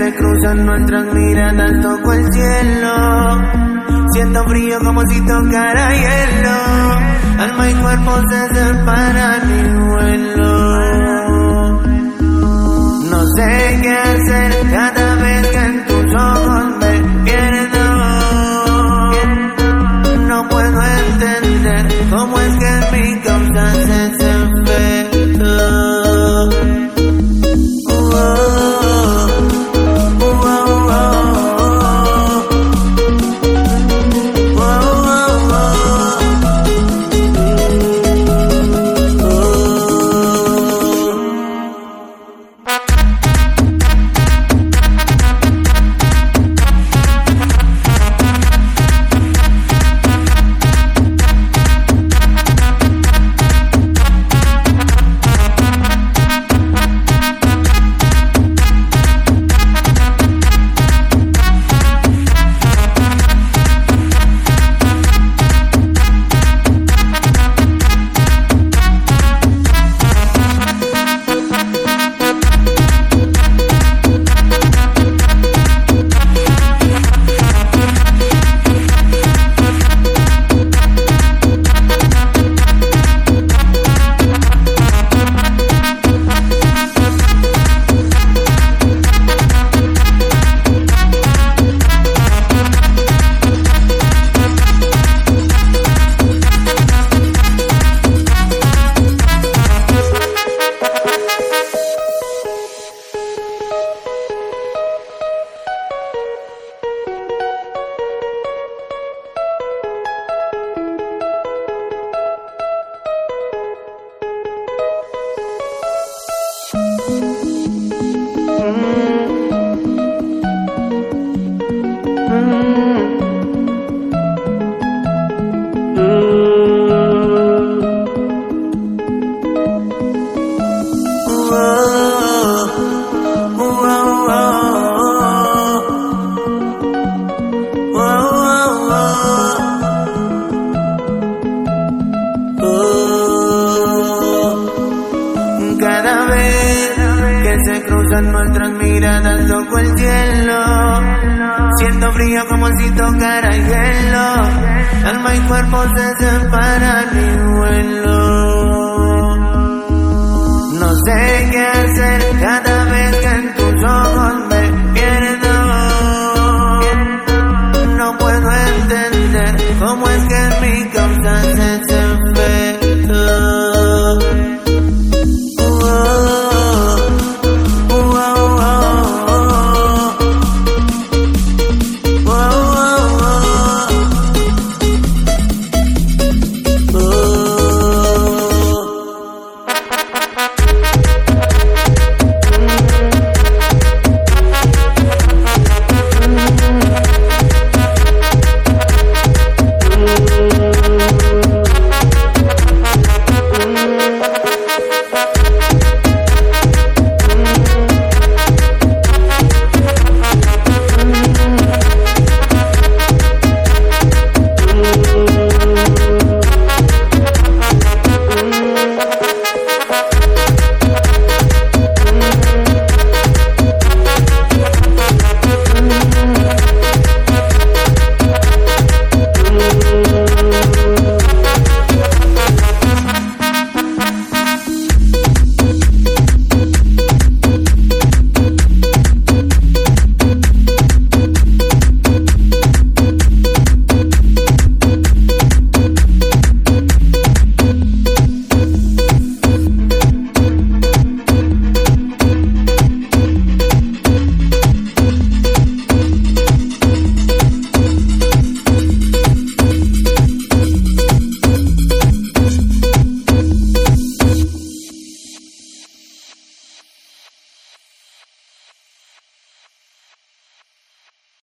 se cruzan nuestras miradas, toco el cielo. Siento frío como si tocara hielo. Alma y cuerpo se separan y vuelo. No sé qué hacer cada vez que en tus ojos me pierdo. No puedo entender cómo es que en mi causa se efecto. Cada vez que se cruzan nuestras miradas, toco el cielo. Siento frío como si tocara hielo. Alma y cuerpo se separan y vuelo. No sé qué hacer.